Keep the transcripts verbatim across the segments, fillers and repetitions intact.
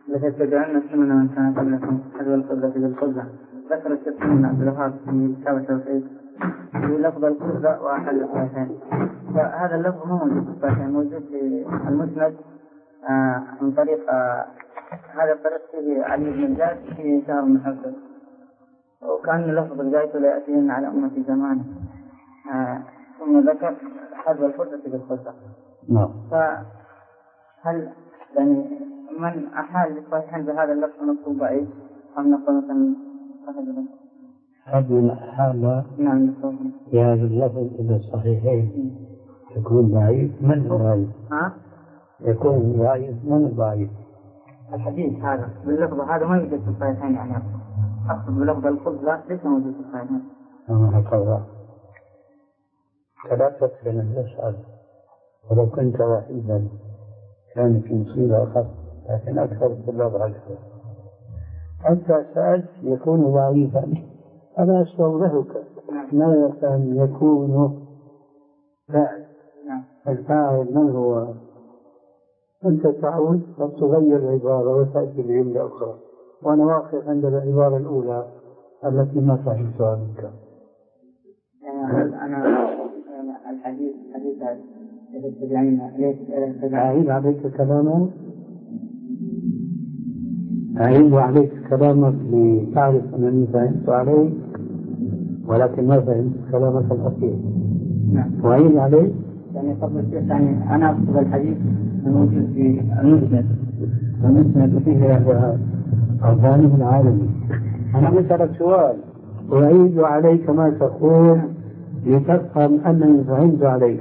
لتتبعن السنن من كان قبلكم حذو القبلة بالقبلة. ذكر الشيخ محمد عبد الوهاب في كتاب التوحيد في لفظ القبلة وأحل الصحيحين، فهذا اللفظ مو موجود في الصحيحين، موجود في المسند آه من طريق آه هذا الطريق فيه علي بن زياد فيه شهر بن حوشب، وكان لفظ الجاية لا يأتيهن على أمة زمانه. آه ثم ذكر حذو القبلة بالقبلة. نعم. فهل يعني من أحال الصحيحين بهذا اللفظ نقول ضعيف أم نقول مثلا هذا حال نعم في هذا اللفظ إذا الصحيحين يكون ضعيف من ضعيف؟ ها؟ يكون ضعيف من ضعيف؟ الحديث هذا باللفظ هذا ما يوجد في الصحيحين، يعني أقصد بلفظ القبلة ليس موجود في الصحيحين. أنا هكذا ثلاثة سنين يسأل، ولو كنت وحيدا كانت مصيبة أخف، لكن أكثر الطلاب عليها. أنت سألت يكون ضعيفا، أنا أستوضحك ماذا كان يكون فاعل. الفاعل من هو؟ أنت تعود فتغير العبارة وتأتي بعملة أخرى، وأنا واقف عند العبارة الأولى التي ما فهمتها منك. أنا الحديث حديث أعيد عليك كلامك أعيد عليك كلامك لتعرف أنني فهمت عليك، ولكن ما فهمت كلامك الأخير. نعم. وأعيد عليك يعني قبل الشيخ يعني أنا أقصد الحديث الموجود في المسند المسند فيه الظالم العالمي. أنا مسألة سؤال أعيد عليك ما تقول لتفهم أنني فهمت عليك.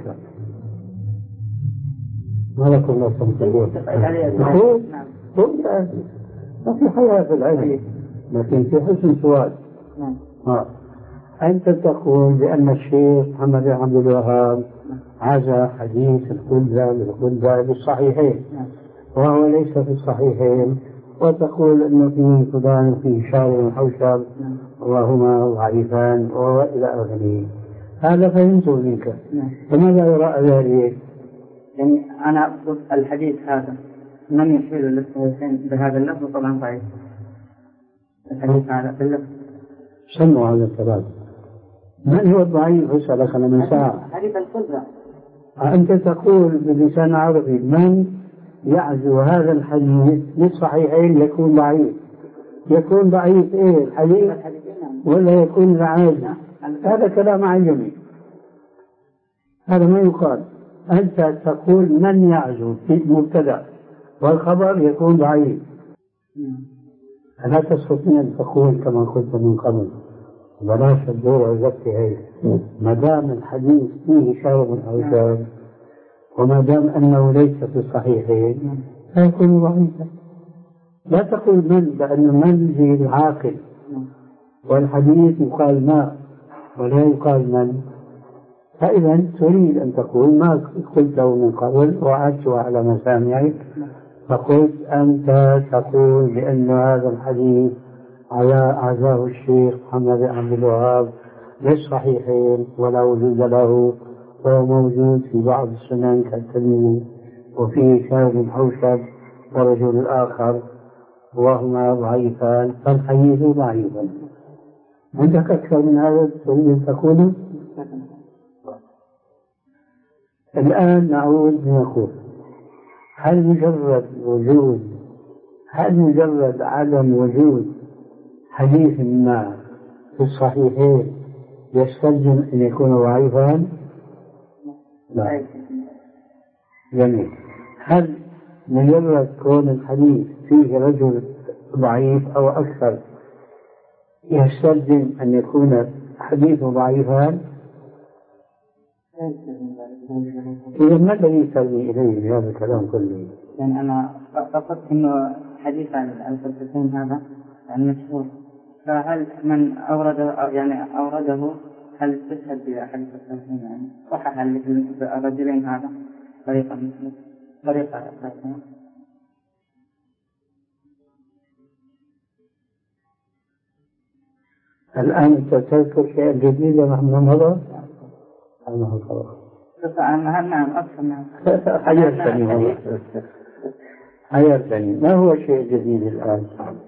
ما لكم لا تنتظرون تقول قلت ما في حياة في العلم، لكن في حسن سؤال. آه. أنت تقول بأن الشيخ محمد بن عبد الوهاب عزى حديث القدة بالقدة بالصحيحين وهو ليس في الصحيحين، وتقول أنه في فلان في شارع حوشب وهما ضعيفان وإلى آخره. هذا فهمته منك، فماذا يراء ذلك؟ يعني أنا أقصد الحديث هذا من يحيل للصحيحين بهذا اللفظ طبعا ضعيف. الحديث هذا باللفظ سمعوا هذا الكلام. من هو الضعيف؟ اسألك أنا من ساعة. حديث القدرة. أنت تقول بلسان عربي من يعزو هذا الحديث للصحيحين يكون ضعيف. يكون ضعيف إيه الحديث ولا يكون ضعيف؟ هذا كلام عجمي، هذا ما يقال. أنت تقول من يعزو في مبتدأ والخبر يكون ضعيف. لا تستطيع أن تقول كما قلت من قبل بلاش الدور عزبت هي ما دام الحديث فيه شارب أو شارب وما دام أنه ليس في الصحيحين فيكون ضعيفا. لا تقول من، لأن من هي العاقل، والحديث يقال ما ولا يقال من. فإذا تريد أن تقول ما قلته من قبل وعدت على مسامعك، فقلت أنت تقول بأن هذا الحديث عزاه الشيخ محمد بن عبد الوهاب للصحيحين ولا وجود له، وهو موجود في بعض السنن كالترمذي وفيه شاهد حوشب ورجل الآخر وهما ضعيفان، فالحديث ضعيفا. عندك أكثر من هذا تريد أن تقوله؟ الآن نعود نقول هل مجرد وجود هل مجرد عدم وجود حديث ما في الصحيحين يستلزم أن يكون ضعيفا؟ لا. جميل. هل مجرد كون الحديث فيه رجل ضعيف أو أكثر يستلزم أن يكون حديثه ضعيفا؟ إذا ما الذي يسلم إليه بهذا الكلام كله؟ يعني أنا قصدت إنه حديث عن الفلسفين هذا يعني مشهور، فهل من أورده يعني أورده هل تشهد بأحد الفلسفين يعني صحح الرجلين هذا طريقة مثل طريقة الفلسفين؟ الآن أنت تذكر شيء جديد يا محمد مضى؟ أنا خلاص. نعم نعم أكثر نعم. حياتني والله. حيرتني، ما هو الشيء الجديد الآن؟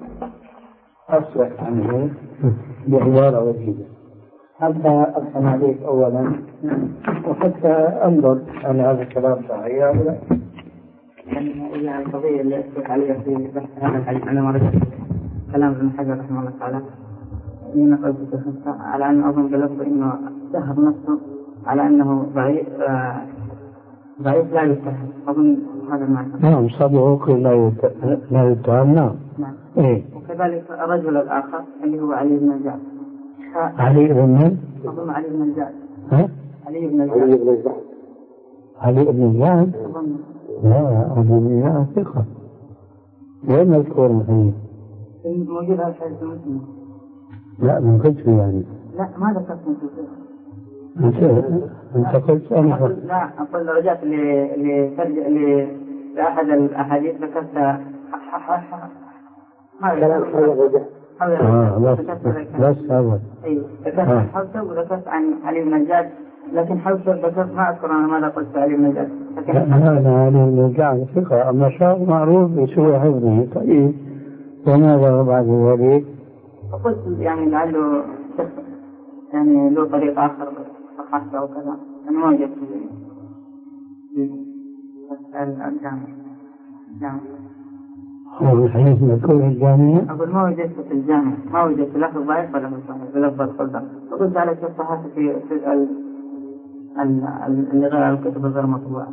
أصلح عنه بعبارة وجيزة حتى أفهم عليك أولا وحتى أنظر هل هذا الكلام صحيح أو لا. يعني القضية اللي أشترك عليها في بحث هذا الحديث أنا مرة كلام ابن حجر رحمه الله تعالى إن قلت على أن أظن بلفظ إنه سهر نفسه على أنه ضعيف آه ضعيف لا يتهم، أظن هذا المعنى. نعم صدوق لا يتهم. نعم. نعم. إيه. وكذلك الرجل الآخر اللي هو علي بن الجعد. علي بن أظن علي بن الجعد. ها؟ علي بن الجعد. علي بن الجعد. أظن. لا علي بن الجعد ثقة. وين مذكور محيي؟ موجود هذا الحديث المسلم. لا من كتب يعني. لا ما ذكرت من كتب. أنت أنت قلت أنا. لا أقول رجعت ل ل لأحد الأحاديث ذكرت ما كلام حول آه بس بس هذا. أيوة ذكرت حوسة وذكرت عن علي بن الجعد، لكن حوسة ذكرت ما أذكر أنا ماذا قلت علي بن الجعد. لا لا علي بن الجعد ثقة أما شاء معروف بسوء حفظه. طيب وماذا بعد ذلك؟ فقلت يعني لعله يعني له طريق آخر صححته وكذا أنا ما وجدت الجامع. نعم. هو الحديث مذكور في الجامع؟ أقول ما وجدت في الجامع، ما وجدت لفظ ضعيف ولا صحيح بلفظ الخلدة. فقلت على شيء صححت في اللي غير الكتب الغير مطبوعة.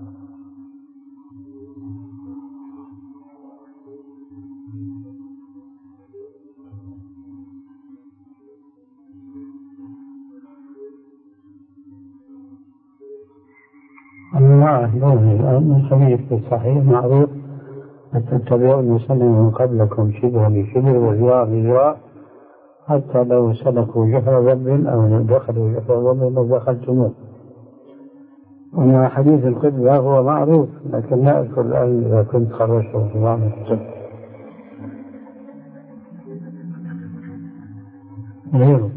الله الآن الحديث الصحيح معروف تتبعون سنة من قبلكم شبه بشبه وذراع بذراع حتى لو سلكوا جحر ضب أو دخلوا جحر ضب لو دخلتموه. وما حديث القدوة هو معروف لكن لا أذكر الآن إذا كنت خرجته في بعض الكتب غيره.